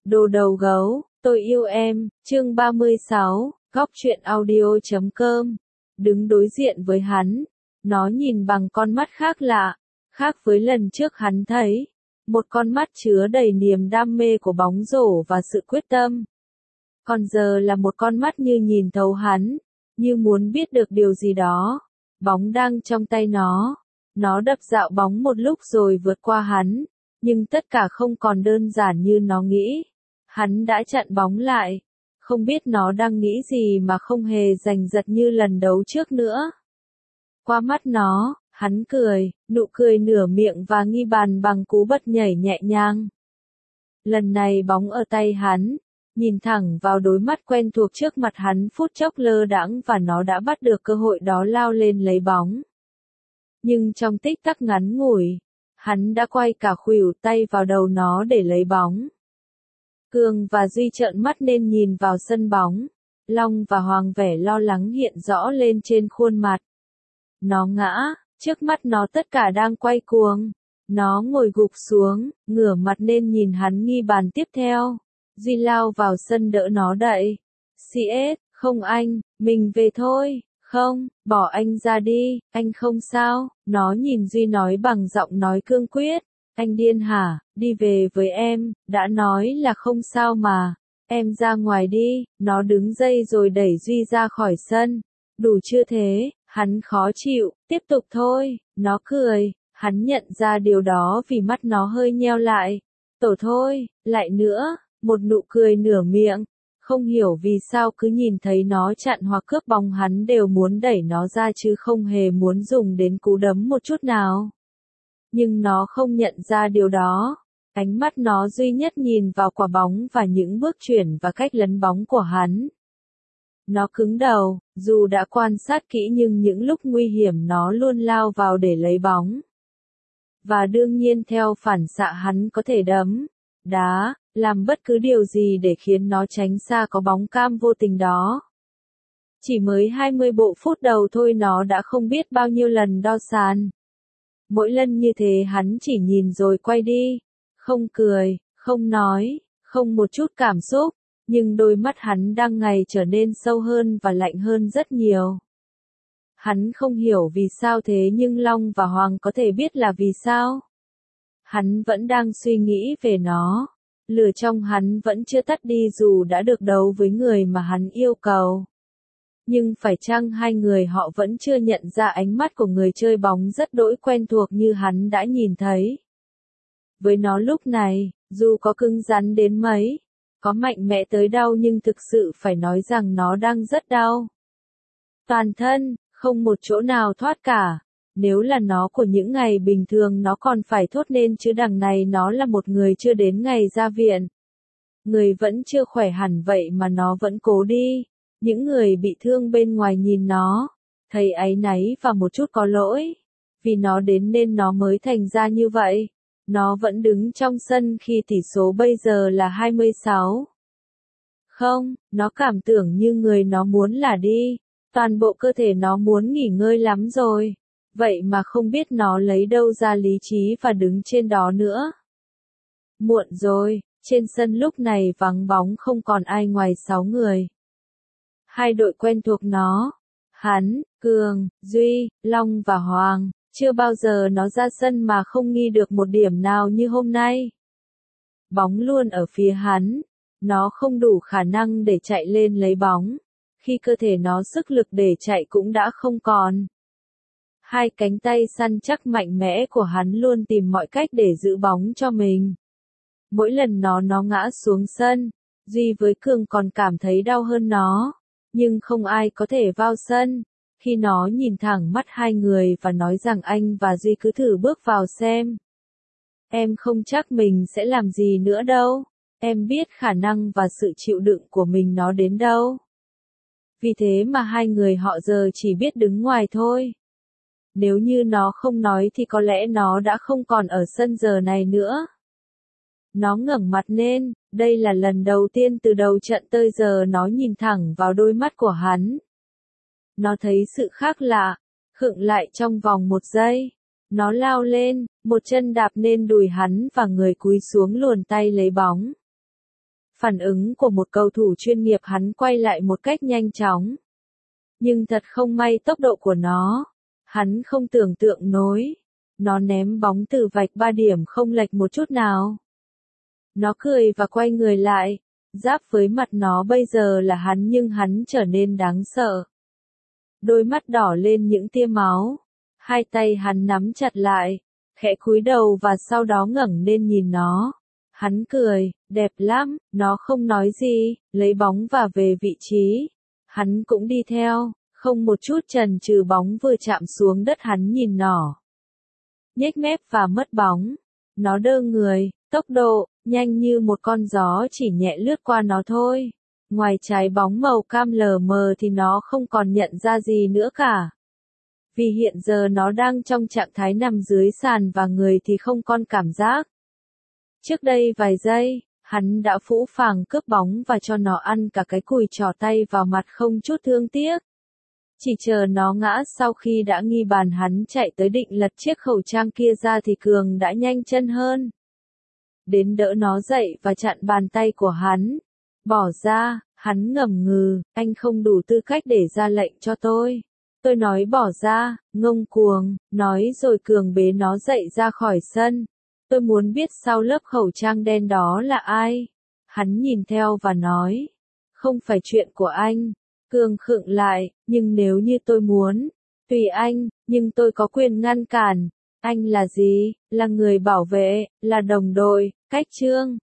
Đồ đầu gấu, tôi yêu em, chương 36, góc truyện audio.com. Đứng đối diện với hắn, nó nhìn bằng con mắt khác lạ, khác với lần trước hắn thấy. Một con mắt chứa đầy niềm đam mê của bóng rổ và sự quyết tâm. Còn giờ là một con mắt như nhìn thấu hắn, như muốn biết được điều gì đó. Bóng đang trong tay nó. Nó đập dạo bóng một lúc rồi vượt qua hắn, nhưng tất cả không còn đơn giản như nó nghĩ. Hắn đã chặn bóng lại. Không biết nó đang nghĩ gì mà không hề giành giật như lần đấu trước nữa. Qua mắt nó, hắn cười, nụ cười nửa miệng và nghi bàn bằng cú bật nhảy nhẹ nhàng. Lần này bóng ở tay hắn, nhìn thẳng vào đôi mắt quen thuộc trước mặt hắn phút chốc lơ đãng và nó đã bắt được cơ hội đó lao lên lấy bóng. Nhưng trong tích tắc ngắn ngủi, hắn đã quay cả khuỷu tay vào đầu nó để lấy bóng. Cường và Duy trợn mắt nên nhìn vào sân bóng. Long và Hoàng vẻ lo lắng hiện rõ lên trên khuôn mặt. Nó ngã, trước mắt nó tất cả đang quay cuồng. Nó ngồi gục xuống, ngửa mặt nên nhìn hắn nghi bàn tiếp theo. Duy lao vào sân đỡ nó đậy. CS, không anh, mình về thôi. Không, bỏ anh ra đi, anh không sao. Nó nhìn Duy nói bằng giọng nói cương quyết. Anh điên hả, đi về với em, đã nói là không sao mà. Em ra ngoài đi, nó đứng dậy rồi đẩy Duy ra khỏi sân. Đủ chưa thế, hắn khó chịu, tiếp tục thôi, nó cười. Hắn nhận ra điều đó vì mắt nó hơi nheo lại. Tổ thôi, lại nữa, một nụ cười nửa miệng. Không hiểu vì sao cứ nhìn thấy nó chặn hoặc cướp bóng hắn đều muốn đẩy nó ra chứ không hề muốn dùng đến cú đấm một chút nào. Nhưng nó không nhận ra điều đó. Ánh mắt nó duy nhất nhìn vào quả bóng và những bước chuyển và cách lấn bóng của hắn. Nó cứng đầu, dù đã quan sát kỹ nhưng những lúc nguy hiểm nó luôn lao vào để lấy bóng. Và đương nhiên theo phản xạ hắn có thể đấm, đá, làm bất cứ điều gì để khiến nó tránh xa có bóng cam vô tình đó. Chỉ mới 20 bộ phút đầu thôi nó đã không biết bao nhiêu lần đo sàn. Mỗi lần như thế hắn chỉ nhìn rồi quay đi, không cười, không nói, không một chút cảm xúc, nhưng đôi mắt hắn đang ngày trở nên sâu hơn và lạnh hơn rất nhiều. Hắn không hiểu vì sao thế nhưng Long và Hoàng có thể biết là vì sao. Hắn vẫn đang suy nghĩ về nó. Lửa trong hắn vẫn chưa tắt đi dù đã được đấu với người mà hắn yêu cầu. Nhưng phải chăng hai người họ vẫn chưa nhận ra ánh mắt của người chơi bóng rất đỗi quen thuộc như hắn đã nhìn thấy. Với nó lúc này, dù có cứng rắn đến mấy, có mạnh mẽ tới đâu nhưng thực sự phải nói rằng nó đang rất đau. Toàn thân, không một chỗ nào thoát cả. Nếu là nó của những ngày bình thường nó còn phải thốt nên chứ đằng này nó là một người chưa đến ngày ra viện. Người vẫn chưa khỏe hẳn vậy mà nó vẫn cố đi. Những người bị thương bên ngoài nhìn nó, thấy áy náy và một chút có lỗi. Vì nó đến nên nó mới thành ra như vậy. Nó vẫn đứng trong sân khi tỷ số bây giờ là 26. Không, nó cảm tưởng như người nó muốn là đi. Toàn bộ cơ thể nó muốn nghỉ ngơi lắm rồi. Vậy mà không biết nó lấy đâu ra lý trí và đứng trên đó nữa. Muộn rồi, trên sân lúc này vắng bóng không còn ai ngoài 6 người. Hai đội quen thuộc nó, hắn, Cường, Duy, Long và Hoàng, chưa bao giờ nó ra sân mà không ghi được một điểm nào như hôm nay. Bóng luôn ở phía hắn, nó không đủ khả năng để chạy lên lấy bóng, khi cơ thể nó sức lực để chạy cũng đã không còn. Hai cánh tay săn chắc mạnh mẽ của hắn luôn tìm mọi cách để giữ bóng cho mình. Mỗi lần nó ngã xuống sân, Duy với Cường còn cảm thấy đau hơn nó. Nhưng không ai có thể vào sân. Khi nó nhìn thẳng mắt hai người và nói rằng anh và Duy cứ thử bước vào xem. Em không chắc mình sẽ làm gì nữa đâu. Em biết khả năng và sự chịu đựng của mình nó đến đâu. Vì thế mà hai người họ giờ chỉ biết đứng ngoài thôi. Nếu như nó không nói thì có lẽ nó đã không còn ở sân giờ này nữa. Nó ngẩng mặt lên, đây là lần đầu tiên từ đầu trận tới giờ nó nhìn thẳng vào đôi mắt của hắn. Nó thấy sự khác lạ, khựng lại trong vòng một giây. Nó lao lên, một chân đạp lên đùi hắn và người cúi xuống luồn tay lấy bóng. Phản ứng của một cầu thủ chuyên nghiệp, hắn quay lại một cách nhanh chóng. Nhưng thật không may tốc độ của nó, hắn không tưởng tượng nổi. Nó ném bóng từ vạch 3 điểm không lệch một chút nào. Nó cười và quay người lại. Giáp với mặt nó bây giờ là hắn, nhưng hắn trở nên đáng sợ. Đôi mắt đỏ lên những tia máu. Hai tay hắn nắm chặt lại, khẽ cúi đầu và sau đó ngẩng lên nhìn nó. Hắn cười, đẹp lắm, nó không nói gì, lấy bóng và về vị trí. Hắn cũng đi theo, không một chút chần chừ, bóng vừa chạm xuống đất hắn nhìn nó. Nhếch mép và mất bóng. Nó đơ người, tốc độ, nhanh như một con gió chỉ nhẹ lướt qua nó thôi. Ngoài trái bóng màu cam lờ mờ thì nó không còn nhận ra gì nữa cả. Vì hiện giờ nó đang trong trạng thái nằm dưới sàn và người thì không còn cảm giác. Trước đây vài giây, hắn đã phũ phàng cướp bóng và cho nó ăn cả cái cùi trỏ tay vào mặt không chút thương tiếc. Chỉ chờ nó ngã. Sau khi đã ghi bàn, hắn chạy tới định lật chiếc khẩu trang kia ra thì Cường đã nhanh chân hơn. Đến đỡ nó dậy và chặn bàn tay của hắn. Bỏ ra, hắn ngầm ngừ, anh không đủ tư cách để ra lệnh cho tôi. Tôi nói bỏ ra, ngông cuồng, nói rồi Cường bế nó dậy ra khỏi sân. Tôi muốn biết sau lớp khẩu trang đen đó là ai. Hắn nhìn theo và nói, không phải chuyện của anh. Cường khựng lại, nhưng nếu như tôi muốn, tùy anh, nhưng tôi có quyền ngăn cản. Anh là gì? Là người bảo vệ, là đồng đội, cách trương.